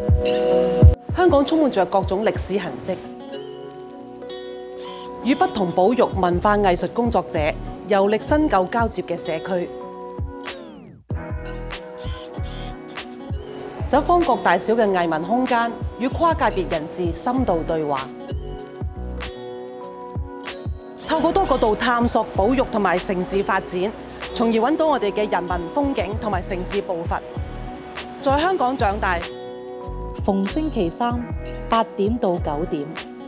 香港充滿着各種歷史痕跡，與不同保育文化藝術工作者遊歷新舊交接嘅社區，走訪各大小嘅藝文空間，與跨界別人士深度對話，透過多角度探索保育同埋城市發展，從而揾到我哋嘅人文風景同埋城市步伐。在香港長大， 逢星期三8點到9點。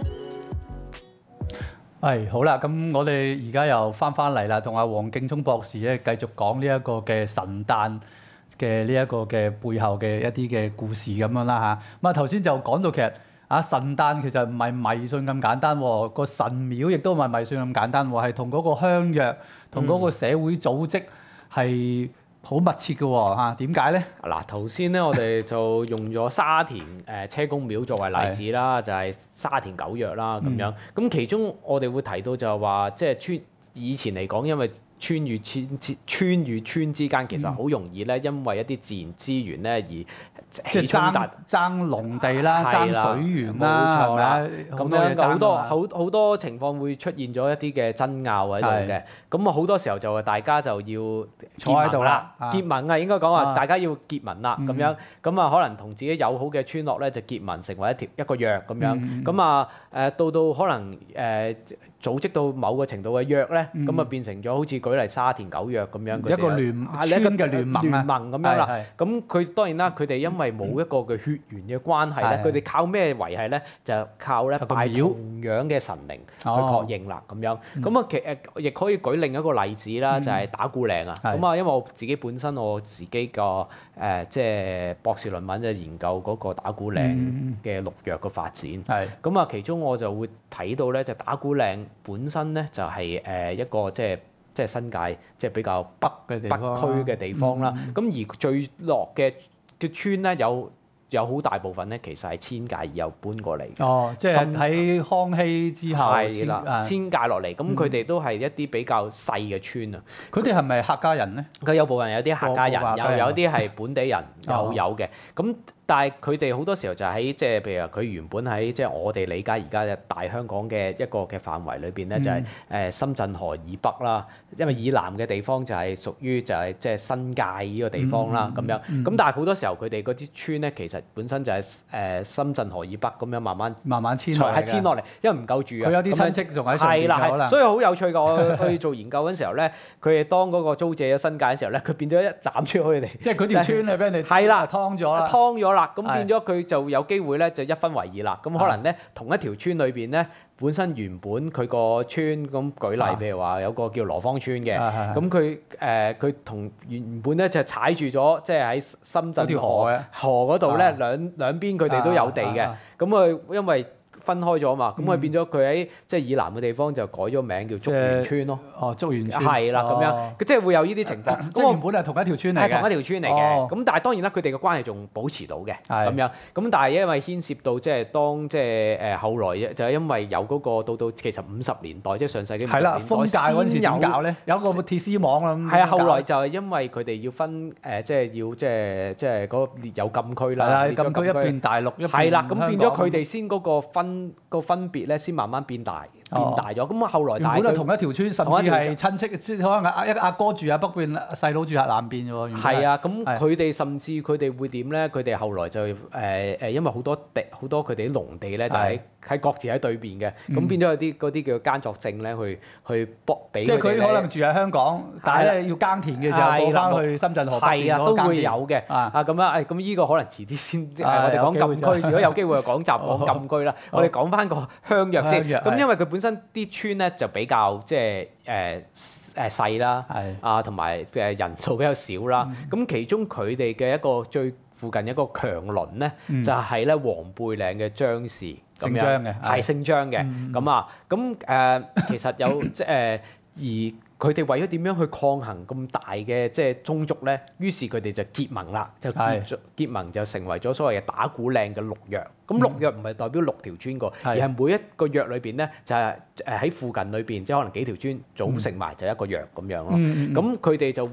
好啦，咁我哋而家又翻嚟啦，同阿黃敬聰博士咧繼續講呢一個嘅神誕嘅呢一個嘅背後嘅一啲嘅故事咁樣啦嚇。咁啊頭先就講到其實神誕其實唔係迷信咁簡單喎，個神廟亦都唔係迷信咁簡單喎，係同嗰個鄉約同嗰個社會組織係好密切嘅喎嚇。點解咧？ 嗱，頭先咧我哋就用咗沙田車公廟作為例子啦，就係沙田九約啦咁樣。咁其中我哋會提到就係話，即係以前嚟講，因為村與村之間其實好容易咧，因為一啲自然資源咧而起衝突，爭農地啦，爭水源啦， 冇錯啦。咁樣好多情況會出現咗一啲嘅爭拗喺度嘅。咁啊好多時候就大家就要坐喺度啦， 結盟啊，應該講話大家要結盟啦咁樣。咁啊可能同自己友好嘅村落咧就結盟成為一個約咁樣。咁啊到可能組織到某個程度嘅約咧，咁啊變成咗好似舉例沙田九約咁樣， 一個村嘅聯盟咁樣啦。咁佢當然啦，佢哋因為冇一個嘅血緣嘅關係咧，佢哋靠咩維係咧？就靠咧拜同樣嘅神靈去確認啦咁樣。咁啊亦可以舉另一個例子啦，就係打鼓嶺啊。咁啊，因為我自己本身我自己個即係博士論文就研究嗰個打鼓嶺嘅六約嘅發展。咁啊，其中我就會睇到咧，就打鼓嶺本身咧就係一個即係新界即係比較北區嘅地方啦。咁而最落嘅村咧有好大部分咧，其實係遷界而後搬過嚟。 即係喺康熙之後係啦，遷界落嚟。咁佢哋都係一啲比較細嘅村啊。 佢哋係咪客家人咧？ 佢有部分有啲客家人，又有啲係本地人，有嘅。咁但係佢哋好多時候就喺即係譬如佢原本喺即係我哋理解而家嘅大香港嘅一個嘅範圍裏邊咧，就係深圳河以北啦。因為以南嘅地方就係屬於就係即係新界呢個地方啦咁樣。咁但係好多時候佢哋嗰啲村咧，其實本身就係深圳河以北咁樣慢慢遷落嚟，因為唔夠住啊。 佢有啲親戚仲喺上邊可能。 所以好有趣㗎！我去做研究嗰陣時候咧，佢哋當嗰個租借咗新界嘅時候咧，佢變咗一斬出去佢哋。 即係佢條村係俾人哋劏咗啦。咁變咗佢就有機會咧，就一分為二啦。咁可能咧，同一條村裏邊咧，本身原本佢個村咁舉例，譬如話有個叫羅芳村嘅，咁佢同原本咧就踩住咗，即係喺深圳河嗰度咧，兩邊佢哋都有地嘅。咁佢因為分開咗嘛，咁佢變咗佢喺即係以南嘅地方就改咗名叫竹園村咯。 竹園村係啦，咁樣即係會有呢啲情況。 即係原本係同一條村嚟嘅， 係同一條村嚟嘅。咁但係當然啦，佢哋嘅關係仲保持到嘅咁樣。咁但係因為牽涉到即係當即係後來就係因為有嗰個到其實50年代即係上世紀50年代封界嗰陣時點搞咧？有個鐵絲網啦。 係啊，後來就係因為佢哋要分即係要即係嗰列有禁區啦。 係啦，禁區一邊大陸一邊香港。 係啦，咁變咗佢哋先嗰個分別咧，先慢慢變大咗。咁後來原本係同一條村，甚至係親戚，即係可能阿哥住喺北邊，細佬住喺南邊啫喎。 係啊，咁佢哋甚至佢哋會點咧？佢哋後來就因為好多佢哋啲農地咧，就喺各自喺對邊嘅，咁變咗有啲嗰啲叫耕作證咧，去俾。 即係佢可能住喺香港，但係咧要耕田嘅時候過翻去深圳河北邊嗰個耕田。 係啊，都會有嘅。咁樣咁依個可能遲啲先，我哋講禁區。如果有機會就講禁區啦。我哋講翻個鄉約先。咁因為佢本身啲村咧就比較即係細啦，同埋人數比較少啦。咁其中佢哋嘅一個最附近一個強鄰咧，就係咧黃背嶺嘅張氏， 姓張嘅， 係姓張嘅。咁其實有而佢哋為咗點樣去抗衡咁大嘅即係宗族咧，於是佢哋就結盟啦，結盟就成為咗所謂嘅打鼓嶺嘅六約。咁六約唔係代表6條村個，而係每一個約裏邊咧就係喺附近裏邊，即係可能幾條村組成埋就一個約咁樣咯。咁佢哋就會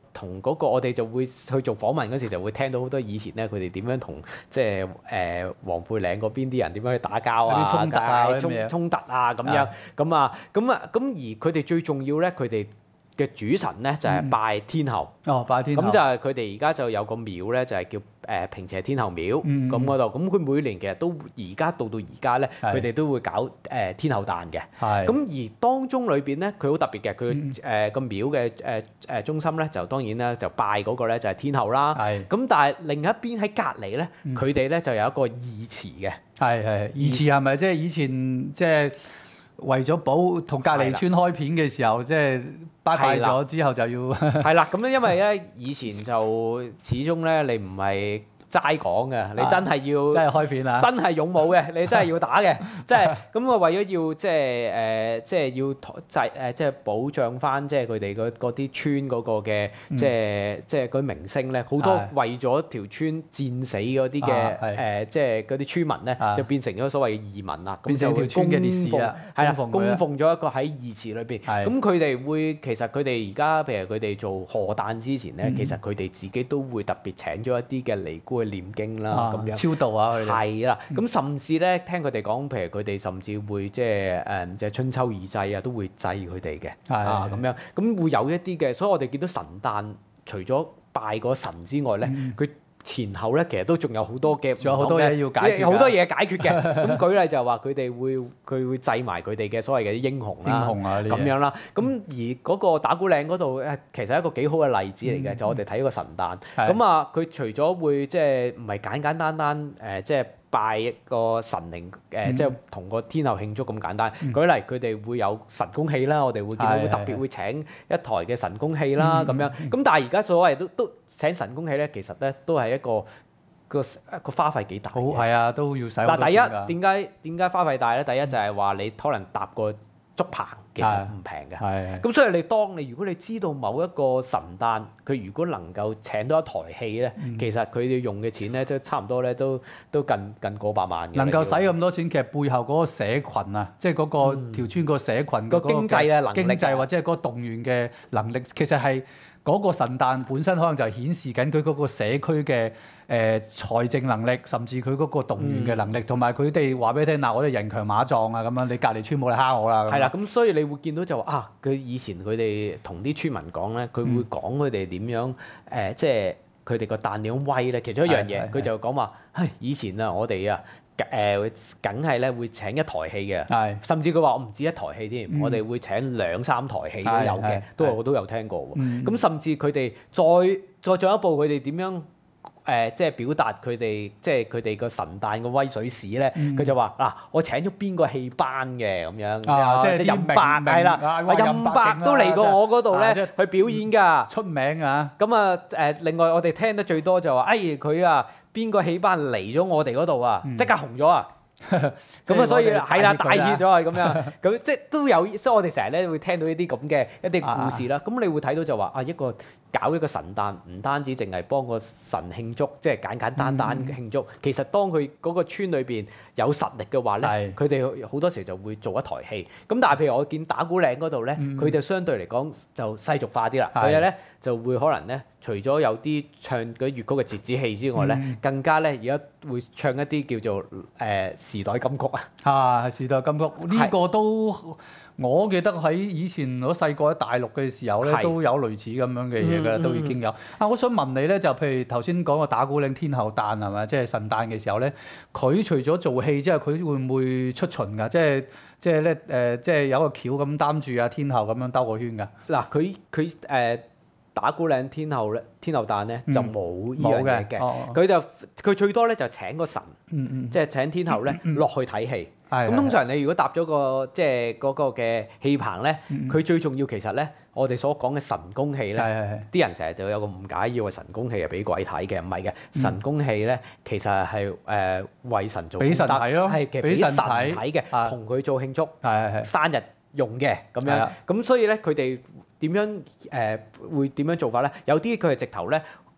同嗰個我哋就會去做訪問嗰時就會聽到好多以前咧佢哋點樣同即係黃背嶺嗰邊啲人點樣去打交啊、 衝突啊、 衝突啊咁樣咁而佢哋最重要咧，佢哋嘅主神咧就係拜天后。 拜天后。 咁就係佢哋而家就有個廟咧，就係叫平邪天后廟咁嗰度。咁佢每年其實都而家到而家咧，佢哋都會搞天后誕嘅。咁而當中裏邊咧，佢好特別嘅，佢個廟嘅中心咧，就當然咧就拜嗰個咧就係天后啦。咁但係另一邊喺隔離咧，佢哋咧就有一個義祠嘅。 義祠係咪即係以前即係為咗保同隔離村開片嘅時候，即係拜咗之後就要係啦。咁咧因為咧以前就始終咧你唔係齋講嘅，你真係要真係開片啊！ 真係勇武嘅，你真係要打嘅，即係咁啊！為咗要即係要即係保障翻即係佢哋嗰啲村嗰個嘅即係嗰啲明星咧，好多為咗條村戰死嗰啲嘅即係嗰啲村民咧，就變成咗所謂嘅義民啦。咁就會供奉係啦，供奉咗一個喺義祠裏邊。咁佢哋會其實佢哋而家譬如佢哋做賀誕之前咧，其實佢哋自己都會特別請咗一啲嘅尼姑去念經啦，咁樣超度啊佢哋係啦。咁甚至咧聽佢哋講，譬如佢哋甚至會即係春秋二祭啊，都會祭佢哋嘅咁樣。咁會有一啲嘅，所以我哋見到神誕除咗拜個神之外咧，佢前後咧其實都仲有好多嘅， 仲有好多嘢要解決， 好多嘢解決嘅。咁舉例就係話佢哋會祭埋佢哋嘅所謂嘅英雄啦，咁樣啦。咁而嗰個打鼓嶺嗰度其實係一個幾好嘅例子嚟嘅，就我哋睇個神誕。咁啊，佢除咗會即係唔係簡簡單單即係拜一個神靈即係同個天后慶祝咁簡單。舉例佢哋會有神功戲啦，我哋會見到會特別會請一台嘅神功戲啦咁樣。咁但係而家所謂都請神功戲咧，其實咧都係一個花費幾大嘅。 係啊，都要使好多錢㗎。 嗱，第一點解花費大咧？第一就係話你可能搭個竹棚其實唔平嘅。咁所以如果你知道某一個神誕，佢如果能夠請到一台戲咧，其實佢哋用嘅錢咧，即差唔多咧都近過百萬嘅。 能夠使咁多錢，其實背後嗰個社群啊，即係嗰個條村個社群個經濟嘅能力， 經濟或者係嗰個動員嘅能力，其實係。嗰個神誕本身可能就係顯示緊佢嗰個社區嘅財政能力，甚至佢嗰個動員嘅能力，同埋佢哋話俾你聽，嗱我哋人強馬壯啊咁樣，你隔離村冇嚟蝦我啦。 係啦，咁所以你會見到就話佢以前佢哋同啲村民講咧，佢會講佢哋點樣即係佢哋個誕點樣威咧。其中一樣嘢，佢就講話，以前啊，我哋啊。梗係咧會請一台戲嘅，甚至佢話我唔止一台戲添，我哋會請2、3台戲都有嘅，我都有聽過喎。咁甚至佢哋再進一步，佢哋點樣即係表達佢哋即係佢哋個神誕個威水史咧？佢就話嗱，我請咗邊個戲班嘅咁樣，即係任伯係啦，任伯都嚟過我嗰度咧去表演㗎， 出名啊！ 咁啊另外我哋聽得最多就話，佢啊〜邊個戲班嚟咗我哋嗰度啊？即刻紅咗啊！咁啊，所以係啦，大 hit 咗啊！咁樣咁即係都有，所以我哋成日咧會聽到呢啲咁嘅一啲故事啦。咁你會睇到就話搞一個神誕，唔單止淨係幫個神慶祝，即係簡簡單單慶祝。其實當佢嗰個村裏邊有實力嘅話咧，佢哋好多時就會做一台戲。咁但係譬如我見打鼓嶺嗰度咧，佢哋相對嚟講就世俗化啲啦。佢哋咧就會可能咧，除咗有啲唱嗰粵曲嘅折子戲之外咧，更加咧而家會唱一啲叫做時代金曲啊。 時代金曲呢個都。我記得喺以前我細個喺大陸嘅時候咧，都有類似咁樣嘅嘢㗎，都已經有。我想問你咧，就譬如頭先講個打鼓嶺天后誕係咪？即係神誕嘅時候咧，佢除咗做戲之後，佢會唔會出巡㗎？即係咧即係有個轎咁擔住啊天后咁樣兜個圈㗎？ 嗱，佢打鼓嶺天后誕咧就冇呢樣嘢嘅，佢最多咧就請個神，即係請天后咧落去睇戲。咁通常你如果搭咗個即係嗰個嘅戲棚咧，佢最重要其實咧，我哋所講嘅神功戲咧，啲人成日就有個誤解，以為神功戲係俾鬼睇嘅，唔係嘅。神功戲咧其實係為神做， 俾神睇咯， 係其實俾神睇嘅，同佢做慶祝生日用嘅咁樣。咁所以咧佢哋點樣會點樣做法咧？有啲佢係直頭咧。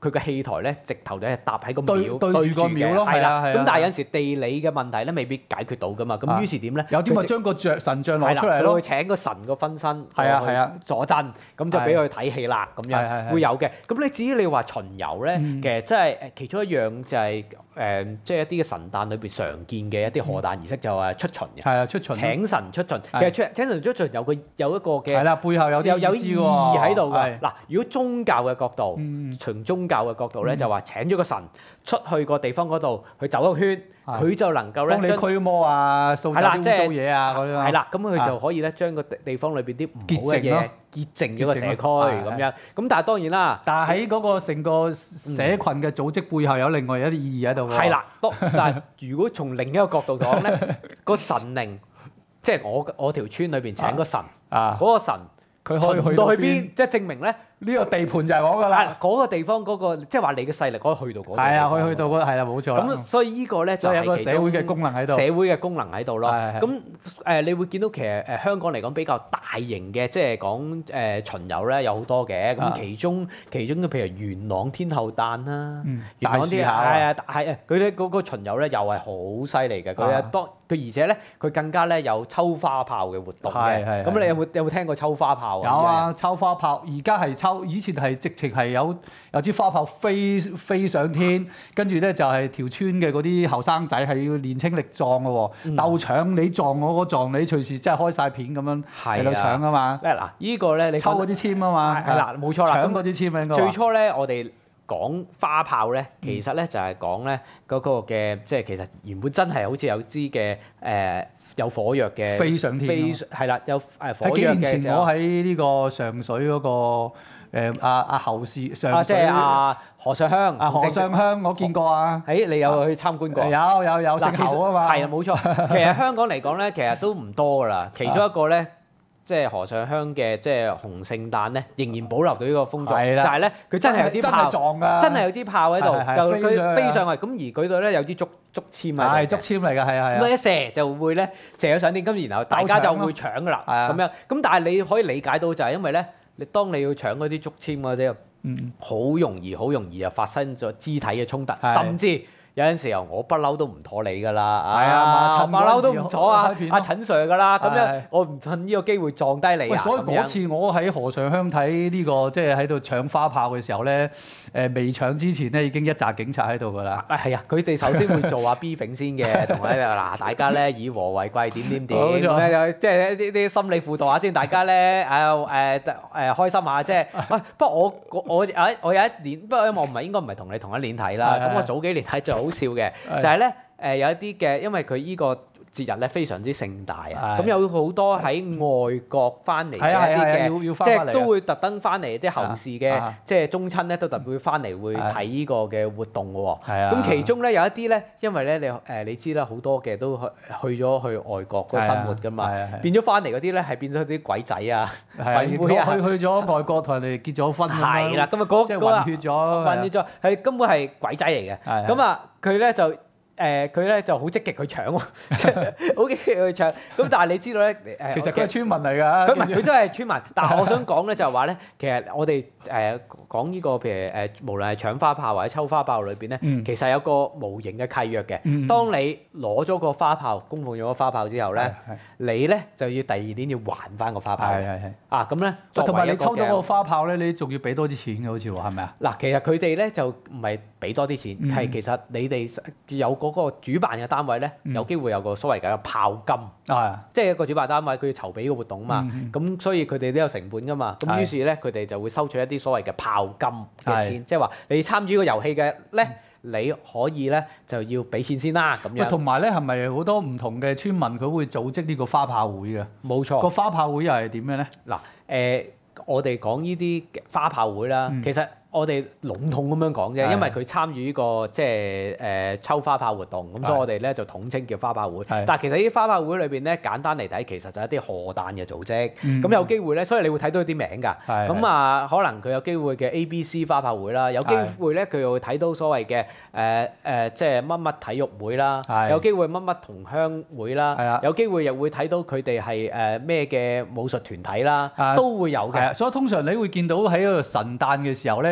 佢個戲台咧，直頭就係搭喺個對廟對住個廟咯， 係啦。 係啊咁但係有陣時地理嘅問題咧，未必解決到噶嘛。咁於是點咧？ 有啲咪將個神像攞出嚟咯， 會請個神個分身係啊坐鎮，咁就俾佢睇戲啦，咁樣會有嘅。咁你至於你話巡遊咧，其實即係其中一樣就係即係一啲嘅神誕裏邊常見嘅一啲賀誕儀式，就係出巡嘅。係啊，出巡請神出巡，其實請神出巡有一個嘅係啦，背後有意義喺度㗎。嗱，如果宗教嘅角度，從宗教嘅角度咧，就話請咗個神出去個地方嗰度去走一個圈，佢就能夠咧幫你驅魔啊、掃走啲污糟嘢啊嗰啲啦。 係啦，咁佢就可以咧將個地方裏邊啲唔好嘅嘢潔淨咗個社區咁樣。咁但係當然啦， 但係喺嗰個成個社群嘅組織背後有另外一啲意義喺度喎。 係啦，但係如果從另一個角度講咧，個神靈即係我條村裏邊請個神，嗰個神佢可以去到去邊，即係證明咧。 呢個地盤就係我㗎啦， 嗰個地方嗰個即係話你嘅勢力可以去到嗰度。 係啊，可以去到嗰係啦，冇錯。 咁所以呢個咧就係有個社會嘅功能喺度。 社會嘅功能喺度咯。咁你會見到其實香港嚟講比較大型嘅，即係講巡遊咧有好多嘅。咁其中嘅譬如元朗天后誕啦，元朗啲係佢哋嗰個巡遊咧又係好犀利嘅。佢而且咧佢更加咧有抽花炮嘅活動嘅。咁你有冇聽過抽花炮啊？ 有啊，抽花炮而家係抽。以前係直情係有支花炮飛上天，跟住咧就係條村嘅嗰啲後生仔係要年青力壯嘅喎，鬥搶你撞我撞你，隨時真係開晒片咁樣喺度搶啊嘛！ 嗱，依個咧你抽嗰啲籤啊嘛， 係啦，冇錯啦， 搶嗰啲籤應該。 最初咧，我哋講花炮咧，其實咧就係講咧嗰個嘅，即係其實原本真係好似有支嘅有火藥嘅飛上天， 係啦，有火藥嘅。 幾年前我喺呢個上水嗰個。阿侯氏上水， 即係阿何尚香。 何尚香，我見過啊。 你有去參觀過？ 有姓侯啊嘛。 係啊，冇錯。其實香港嚟講咧，其實都唔多㗎啦。其中一個咧，即係何尚香嘅即係紅聖誕咧，仍然保留到呢個風俗，就係咧佢真係有支炮，真係有支炮喺度，就佢飛上去。咁而佢度咧有支竹籤喺度。係竹籤嚟㗎，係啊。 咁一射就會咧射咗上天，咁然後大家就會搶㗎啦。咁樣咁，但係你可以理解到就係因為咧。當你要搶嗰啲竹籤嗰啲，好容易就發生咗肢體嘅衝突，甚至有陣時候我不嬲都唔妥你㗎啦，係啊，馬騮都唔妥啊，阿陳 Sir 㗎啦，咁樣我唔趁呢個機會撞低你啊！ 所以嗰次我喺何尚香睇呢個即係喺度搶花炮嘅時候咧，未搶之前咧已經一紮警察喺度㗎啦。 係啊，佢哋首先會做下 briefing 先嘅，同埋嗱大家咧以和為貴點，即係啲心理輔導下先，大家咧開心下即係。不過我有一年，不過因為我應該唔係同你同一年睇啦，咁我早幾年睇就好笑嘅，就係咧有一啲嘅，因為佢依個節日咧非常之盛大啊，咁有好多喺外國翻嚟嘅一啲嘅，即係都會特登翻嚟啲後事嘅，即係宗親咧都特別會翻嚟會睇依個嘅活動嘅喎。咁其中咧有一啲咧，因為咧你知啦，好多嘅都去咗去外國嗰個生活㗎嘛，變咗翻嚟嗰啲咧係變咗啲鬼仔啊、鬼妹啊， 去咗外國同人哋結咗婚咁樣。係啦， 咁啊即係混血咗， 係根本係鬼仔嚟嘅。咁啊佢咧就。佢咧就好積極去搶喎，好積極去搶。咁但係你知道咧， 其實佢係村民嚟㗎。 佢唔係，佢都係村民。但係我想講咧就係話咧，其實我哋講呢個譬如無論係搶花炮或者抽花炮裏邊咧，其實有個無形嘅契約嘅。當你攞咗個花炮，供奉咗個花炮之後咧，你咧就要第二年要還翻個花炮。啊，咁咧， 同埋你抽到個花炮咧，你仲要俾多啲錢嘅，好似喎，係咪啊？ 嗱，其實佢哋咧就唔係俾多啲錢，係其實你哋有嗰個主辦嘅單位咧，有機會有個所謂嘅炮金，即係一個主辦單位佢要籌備個活動啊嘛，咁所以佢哋都有成本噶嘛，咁於是咧佢哋就會收取一啲所謂嘅炮金嘅錢，即係話你參與個遊戲嘅咧，你可以咧就要俾錢先啦咁樣。 同埋咧係咪好多唔同嘅村民佢會組織呢個花炮會嘅？ 冇錯。 個花炮會又係點樣咧？ 嗱，我哋講呢啲花炮會啦，其實我哋籠統咁樣講啫，因為佢參與呢個即係抽花炮活動，咁所以我哋咧就統稱叫花炮會。但係其實呢啲花炮會裏邊咧，簡單嚟睇，其實就係一啲賀誕嘅組織。咁有機會咧，所以你會睇到啲名㗎。咁啊，可能佢有機會嘅 ABC 花炮會啦，有機會咧佢又會睇到所謂嘅即係乜乜體育會啦，有機會乜乜同鄉會啦，有機會又會睇到佢哋係咩嘅武術團體啦，都會有嘅。 所以通常你會見到喺嗰個神誕嘅時候咧，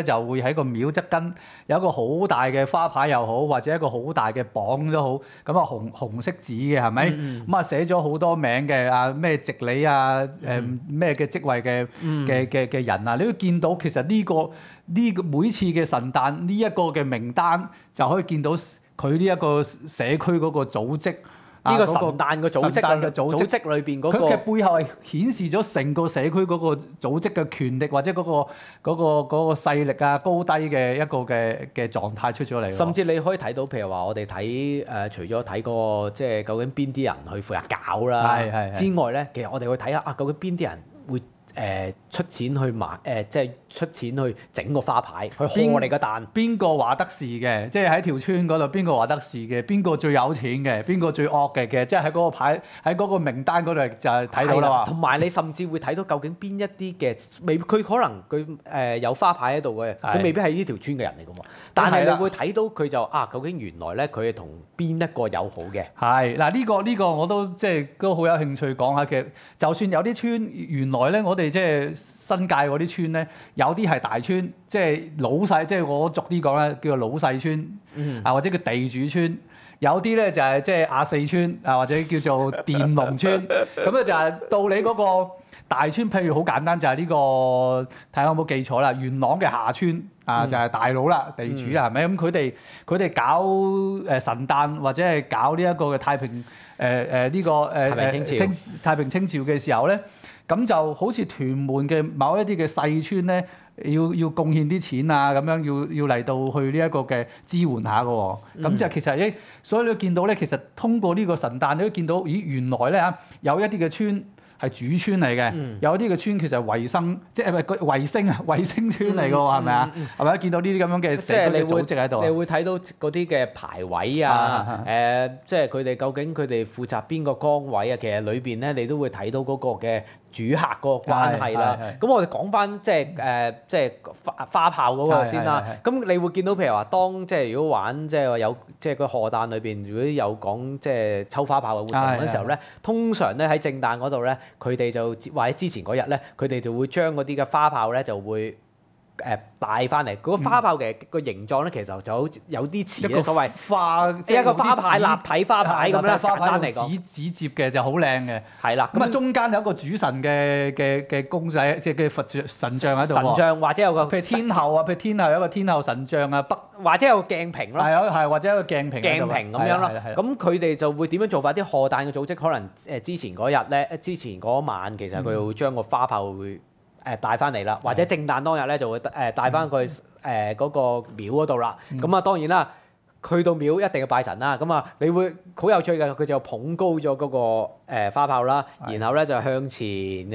就會喺個廟側跟有一個好大嘅花牌又好，或者一個好大嘅榜都好，咁啊紅色紙嘅係咪？咁啊寫咗好多名嘅啊咩直理啊咩嘅職位嘅人啊，你都見到其實呢個每次嘅神誕呢一個嘅名單就可以見到佢呢一個社區嗰個組織。 呢個神誕嘅組織裏邊嗰個， 佢嘅背後係顯示咗成個社區嗰個組織嘅權力或者嗰個勢力啊高低嘅一個嘅狀態出咗嚟。 甚至你可以睇到，譬如話我哋睇除咗睇個即係究竟邊啲人去負責搞啦之外咧，其實我哋會睇下究竟邊啲人會出錢去買即係出錢去整個花牌去賀你個誕。 邊個話得事嘅？即係喺條村嗰度，邊個話得事嘅？邊個最有錢嘅？邊個最惡嘅？即係喺嗰個牌喺嗰個名單嗰度就係睇到啦。 同埋你甚至會睇到究竟邊一啲嘅佢可能佢有花牌喺度嘅，佢未必係呢條村嘅人嚟㗎嘛。但係你會睇到佢就究竟原來咧佢係同邊一個友好嘅。 係嗱呢個我都即係都好有興趣講下嘅。就算有啲村原來咧，我哋即係新界嗰啲村咧，有啲係大村，即係老細，即係我俗啲講咧，叫做老細村，或者叫地主村。有啲咧就係即係亞四村，或者叫做佃農村。咁咧就係到你嗰個大村，譬如好簡單就係呢個，睇下有冇記錯啦，元朗嘅下村就係大佬啦，地主啊，係咪？咁佢哋搞神誕或者係搞呢一個嘅太平呢個太平清醮嘅時候咧。咁就好似屯門嘅某一啲嘅細村咧，要貢獻啲錢啊，咁樣要嚟到去呢一個嘅支援下嘅喎。咁就其實所以你都見到咧，其實通過呢個神誕，你都見到，咦原來咧有一啲嘅村係主村嚟嘅，有啲嘅村其實係衛生，即係衛星村嚟嘅喎，係咪啊？係咪見到呢啲咁樣嘅社區嘅組織喺度？ 你會睇到嗰啲嘅排位啊，即係佢哋究竟佢哋負責邊個崗位啊？其實裏邊咧，你都會睇到嗰個嘅主客嗰個關係啦。咁我哋講翻即係花炮嗰個先啦。咁你會見到譬如話，當即係如果玩即係話有即係個賀誕裏邊，如果有講即係抽花炮嘅活動嗰時候咧，通常咧喺正誕嗰度咧，佢哋就或者之前嗰日咧，佢哋就會將嗰啲嘅花炮咧就會帶翻嚟。嗰個花炮嘅個形狀咧，其實就好似有啲似咧所謂花， 即係一個花牌立體花牌咁啦，簡單嚟講。 紙接嘅就好靚嘅。係啦。 咁啊，中間有一個主神嘅公仔，即係嘅佛神像喺度。 神像或者有個譬如天后啊，譬如天后有一個天后神像啊， 或者有個鏡屏咯。 係或者一個鏡屏。 鏡屏咁樣咯。咁佢哋就會點樣做法？啲賀誕嘅組織可能之前嗰日咧，之前嗰晚其實佢會將個花炮會帶翻嚟啦，或者正誕當日咧就會帶翻佢嗰個廟嗰度啦。咁啊當然啦，去到廟一定要拜神啦。咁啊你會好有趣嘅，佢就捧高咗嗰個花炮啦，然後咧就向前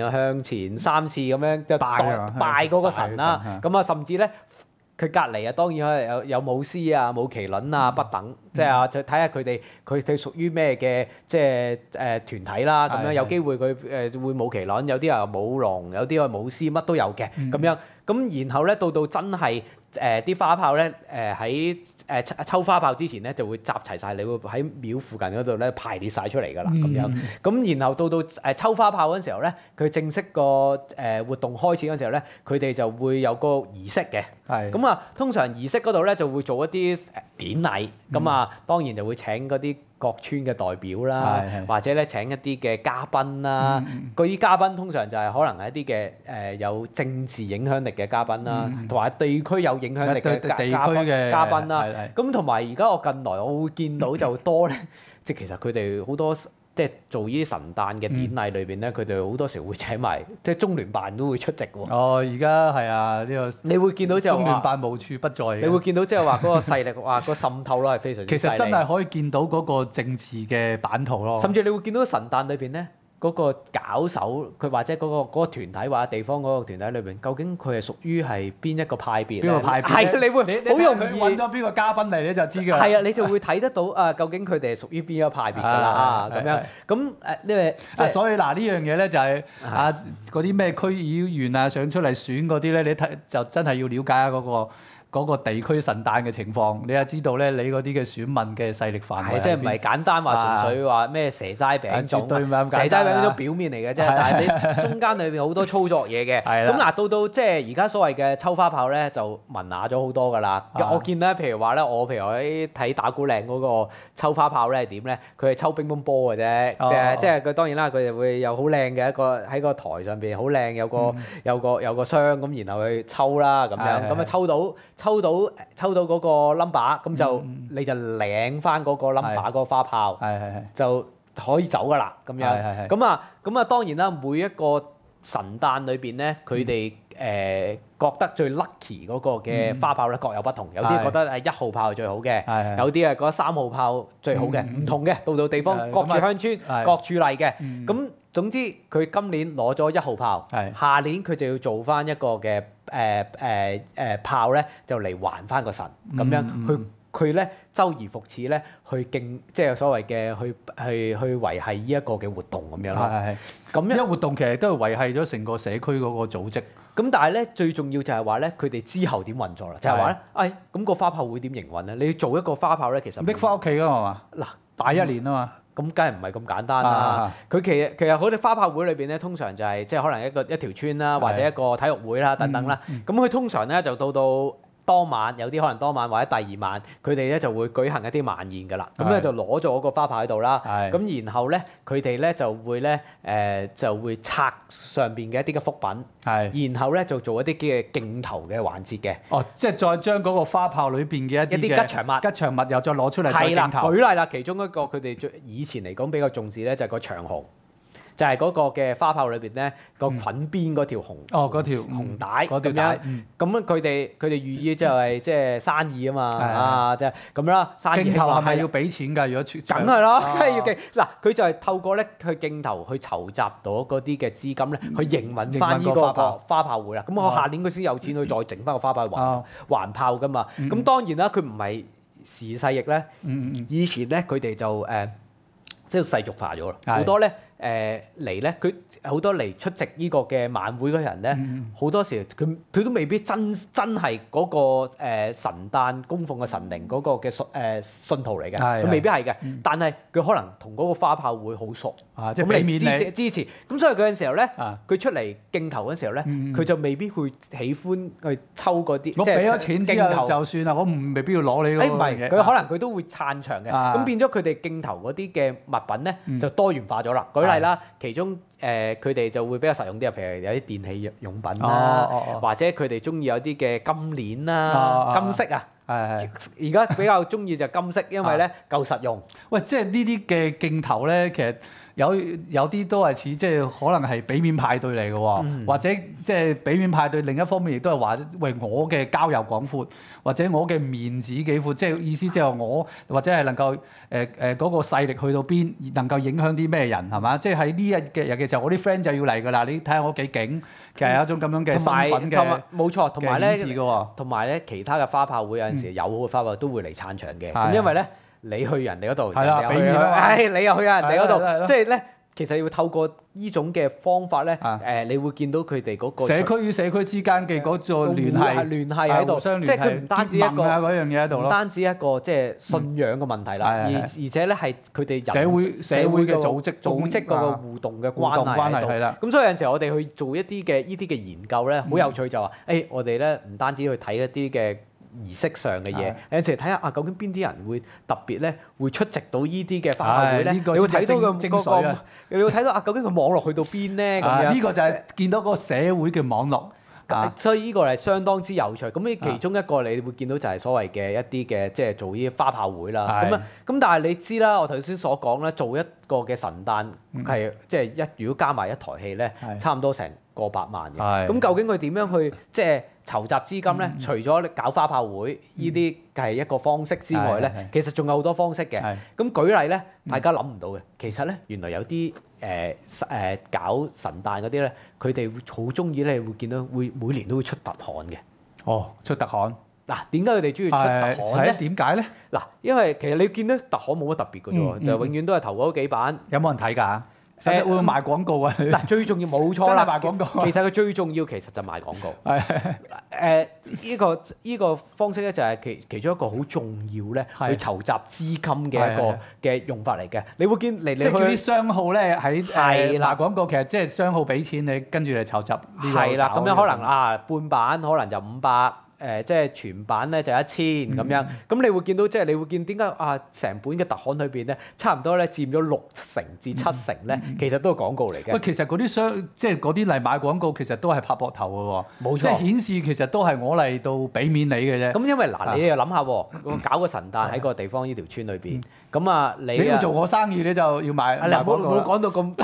3次咁樣就拜嗰個神啦。咁啊甚至咧佢隔離啊當然係有舞獅啊、舞麒麟啊不等，即係睇下佢哋屬於咩嘅即係團體啦。咁樣有機會佢會舞麒麟，有啲啊舞龍，有啲啊舞獅，乜都有嘅咁樣。咁然後咧到真係啲花炮咧喺抽花炮之前咧就會集齊晒，你會喺廟附近嗰度咧排列晒出嚟㗎啦咁樣。咁然後到抽花炮嗰陣時候咧，佢正式個活動開始嗰陣時候咧，佢哋就會有個儀式嘅。咁啊，通常儀式嗰度咧就會做一啲典禮。咁啊，當然就會請嗰啲各村嘅代表啦，或者咧請一啲嘅嘉賓啦。嗰啲嘉賓通常就係可能係一啲嘅有政治影響力嘅嘉賓啦，同埋地區有影響力嘅嘉賓啦。咁同埋而家我近來我會見到就多咧，即係其實佢哋好多即係做呢啲神誕嘅典禮裏邊咧，佢哋好多時會請埋即係中聯辦都會出席喎。 而家係啊，呢個你會見到就中聯辦無處不在。 你會見到即係話嗰個勢力話個滲透咯係非常之犀利。 其實真係可以見到嗰個政治嘅版圖咯。 甚至你會見到神誕裏邊咧。嗰個搞手佢或者嗰個團體或者地方嗰個團體裏邊，究竟佢係屬於係邊一個派別？邊個派別？係你會好容易揾咗邊個嘉賓嚟你就知㗎。係啊，你就會睇得到究竟佢哋係屬於邊一個派別㗎啦咁樣。咁呢個所以嗱呢樣嘢咧就係嗰啲咩區議員啊想出嚟選嗰啲咧，你睇就真係要了解下嗰嗰個地區神誕嘅情況，你就知道咧，你嗰啲嘅選民嘅勢力範圍。 即係唔係簡單話純粹話咩蛇齋餅糭？蛇齋餅都表面嚟嘅啫，但係你中間裏邊好多操作嘢嘅。咁嗱，到即係而家所謂嘅抽花炮咧，就文雅咗好多㗎啦。我見咧，譬如話咧，我喺睇打鼓嶺嗰個抽花炮咧係點咧？佢係抽乒乓波嘅啫，即係佢當然啦，佢哋會有好靚嘅一個喺個台上邊好靚有個箱咁，然後去抽啦咁樣，咁啊抽到嗰個 number， 咁就你就領翻嗰個 number 嗰個花炮，就可以走㗎啦咁樣。咁啊當然啦，每一個神誕裏邊咧，佢哋覺得最 lucky 嗰個嘅花炮咧各有不同，有啲覺得係1號炮係最好嘅，有啲係覺得3號炮最好嘅，唔同嘅，到地方各處鄉村各處例嘅。咁總之佢今年攞咗1號炮，下年佢就要做翻一個嘅炮咧，就嚟還翻個神咁樣，佢咧周而復始咧去即係所謂嘅去維係呢一個嘅活動咁樣咯。咁呢個活動其實都係維係咗成個社區嗰個組織。 咁但係咧最重要就係話咧，佢哋之後點運作啦？就係話咧，咁個花炮會點營運咧？你要做一個花炮咧，其實拎翻屋企㗎嘛？嗱，擺1年啊嘛。 咁梗係唔係咁簡單啦？佢其實好似花炮會裏邊咧，通常就係即係可能一條村啦，或者一個體育會啦等等啦。咁佢通常咧就到當晚，有啲可能當晚或者第二晚，佢哋咧就會舉行一啲晚宴㗎啦。咁咧就攞咗個花炮喺度啦。咁然後咧，佢哋咧就會咧就會拆上邊嘅一啲嘅福品。然後咧就做一啲嘅競投嘅環節嘅。 即係再將嗰個花炮裏邊嘅一啲吉祥物又再攞出嚟再競投。 舉例啦，其中一個佢哋以前嚟講比較重視咧，就係個長虹。就係嗰個嘅花炮裏邊咧，個裙邊嗰條紅帶咁樣，咁佢哋寓意就係即係生意啊嘛，即係咁啦。 競投係咪要俾錢㗎？如果梗係啦，梗係要競。嗱，佢就係透過咧去競投去籌集到嗰啲嘅資金咧，去營運翻呢個花炮會啦。咁我下年佢先有錢去再整翻個花炮還炮㗎嘛。咁當然啦，佢唔係時勢易咧。以前咧佢哋就即係世俗化咗啦，好多咧。嚟咧，佢好多嚟出席呢個嘅晚會嗰人咧，好多時佢都未必真係嗰個神誕供奉嘅神靈嗰個嘅信徒嚟嘅，佢未必係嘅。但係佢可能同嗰個花炮會好熟， 即係俾面你支持。咁所以嗰陣時候咧，佢出嚟競投嗰陣時候咧，佢就未必會喜歡去抽嗰啲。 我俾咗錢之後就算啦，我未必要攞你嗰個嘢。 唔係，佢可能佢都會撐場嘅。咁變咗佢哋競投嗰啲嘅物品咧，就多元化咗啦。舉例啦，其中佢哋就會比較實用啲，譬如有啲電器用品啦，或者佢哋中意有啲嘅金鏈啦、金飾啊。而家比較中意就金飾，因為咧夠實用。 喂，即係呢啲嘅競投咧，其實有啲都係似即係可能係俾面派對嚟嘅喎，或者即係俾面派對。另一方面亦都係話，喂，我嘅交友廣闊，或者我嘅面子幾闊，即係意思即係話我或者係能夠嗰個勢力去到邊，能夠影響啲咩人係嘛？即係喺呢日嘅時候，我啲 friend 就要嚟㗎啦。你睇下我幾勁，其實有一種咁樣嘅身份嘅， 冇錯，同埋咧， 同埋咧其他嘅花炮會有陣時有好嘅花炮都會嚟撐場嘅。咁因為咧，你去人哋嗰度， 係啦，俾面佢， 你又去人哋嗰度，即係咧。其實要透過呢種嘅方法咧，你會見到佢哋嗰個社區與社區之間嘅嗰個聯繫喺度，即係佢唔單止一個嗰樣嘢喺度咯， 唔單止一個即係信仰嘅問題啦，而且咧係佢哋社會嘅組織嗰個互動嘅關係喺度。咁所以有陣時我哋去做一啲嘅呢啲嘅研究咧，好有趣就話，我哋咧唔單止去睇一啲嘅儀式上嘅嘢，有陣時睇下究竟邊啲人會特別咧會出席到呢啲嘅花炮會咧？你會睇到你會睇到究竟個網絡去到邊咧？咁樣呢個就係見到嗰個社會嘅網絡。 所以呢個係相當之有趣。咁呢其中一個你會見到就係所謂嘅一啲嘅即係做呢啲花炮會啦。咁但係你知啦，我頭先所講咧，做一個嘅神誕係即係如果加埋一台戲咧，差唔多成過百萬嘅。咁究竟佢點樣去即係籌集資金咧？除咗你搞花炮會呢啲係一個方式之外咧，其實仲有好多方式嘅。咁舉例咧，大家諗唔到嘅，其實咧原來有啲搞神誕嗰啲咧，佢哋會好中意咧，會見到會每年都會出特刊嘅。 出特刊。 嗱，點解佢哋中意出特刊咧？ 點解咧？ 嗱，因為其實你見到特刊冇乜特別嘅啫喎，就永遠都係頭嗰幾版。 有冇人睇㗎？ 會唔會賣廣告啊？ 嗱，最重要冇錯啦， 賣廣告。 其實佢最重要其實就賣廣告。呢個方式咧就係其中一個好重要咧，去籌集資金嘅一個嘅用法嚟嘅。你會見嚟即係叫啲商號咧喺賣廣告，其實即係商號俾錢你，跟住嚟籌集呢個。 係啦，咁樣可能半版可能就500。即係全版咧就1000咁樣，咁你會見到即係你會見點解成本嘅特刊裏邊咧，差唔多咧佔咗60%至70%咧，其實都係廣告嚟嘅。 喂，其實嗰啲即係嗰啲嚟買廣告，其實都係拍膊頭嘅喎。冇錯，即係顯示其實都係我嚟到俾面你嘅啫。 咁因為嗱，你又諗下喎，搞個神誕喺個地方呢條村裏邊，咁你要做我生意，你就要賣廣告。 冇講到咁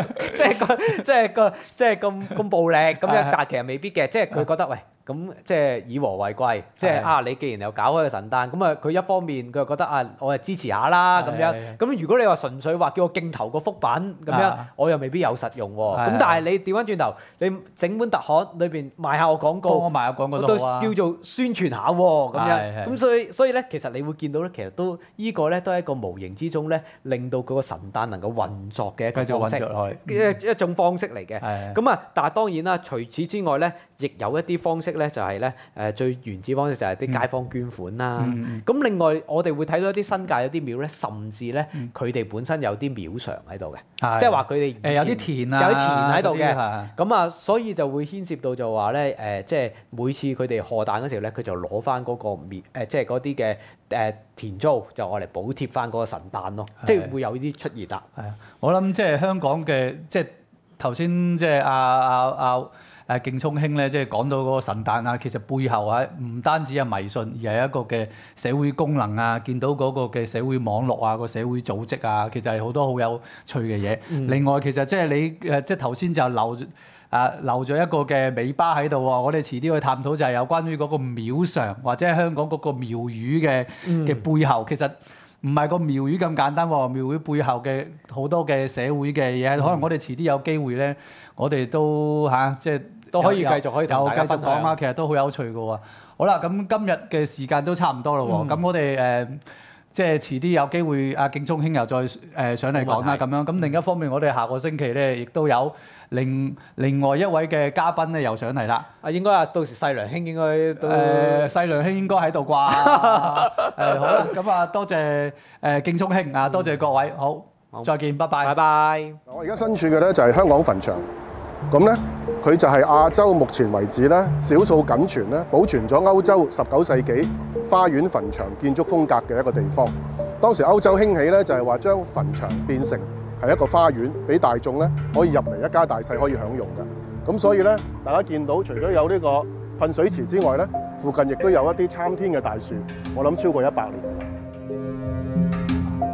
即係咁暴力咁樣，但係其實未必嘅，即係佢覺得喂。咁即係以和為貴，即係你既然又搞開個神誕，咁佢一方面佢又覺得我係支持下啦咁樣。咁如果你話純粹話叫我競投個福品咁樣，我又未必有實用喎。咁但係你調翻轉頭，你整本特刊裏邊賣下我廣告， 幫我賣下廣告都叫做宣傳下喎咁樣。咁所以咧，其實你會見到咧，其實都呢個咧都係一個無形之中咧，令到嗰個神誕能夠運作嘅一個方式，一種方式嚟嘅。咁但係當然啦，除此之外咧，亦有一啲方式咧，就係咧最原始方式就係啲街坊捐款啦。咁另外我哋會睇到一啲新界有啲廟咧，甚至咧佢哋本身有啲廟常喺度嘅，即係話佢哋有啲田啊， 有啲田喺度嘅。咁所以就會牽涉到就話咧即係每次佢哋賀誕嗰時候咧，佢就攞翻嗰個廟即係嗰啲嘅田租，就愛嚟補貼翻嗰個神誕咯。即係會有呢啲出現啦。 係啊，我諗即係香港嘅即係頭先即係勁聰兄咧，即係講到嗰個神誕啊，其實背後唔單止係迷信，而係一個嘅社會功能啊，見到嗰個嘅社會網絡啊，個社會組織啊，其實係好多好有趣嘅嘢。另外，其實即係你即係頭先就留咗一個嘅尾巴喺度喎，我哋遲啲去探討就係有關於嗰個廟常或者係香港嗰個廟宇嘅背後，其實唔係個廟宇咁簡單喎，廟宇背後嘅好多嘅社會嘅嘢，可能我哋遲啲有機會咧，我哋都即係。 都可以繼續同大家分享講啦，其實都好有趣嘅喎。好啦，咁今日嘅時間都差唔多啦喎。咁我哋即係遲啲有機會，勁聰兄又再上嚟講啦咁樣。咁另一方面，我哋下個星期咧，亦都有另外一位嘅嘉賓咧，又上嚟啦。 應該到時細良兄應該都細良兄應該喺度啩。好啦，咁多謝勁聰兄啊，多謝各位，好，再見，拜拜。 拜拜。 我而家身處嘅咧就係香港墳場。咁咧，佢就係亞洲目前為止咧少數僅存咧保存咗歐洲19世紀花園墳場建築風格嘅一個地方。當時歐洲興起咧，就係話將墳場變成係一個花園，俾大眾咧可以入嚟一家大細可以享用嘅。咁所以咧，大家見到除咗有呢個噴水池之外咧，附近亦都有一啲參天嘅大樹，我諗超過100年。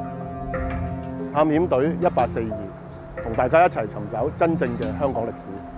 探險隊1842。同大家一齊尋找真正嘅香港歷史。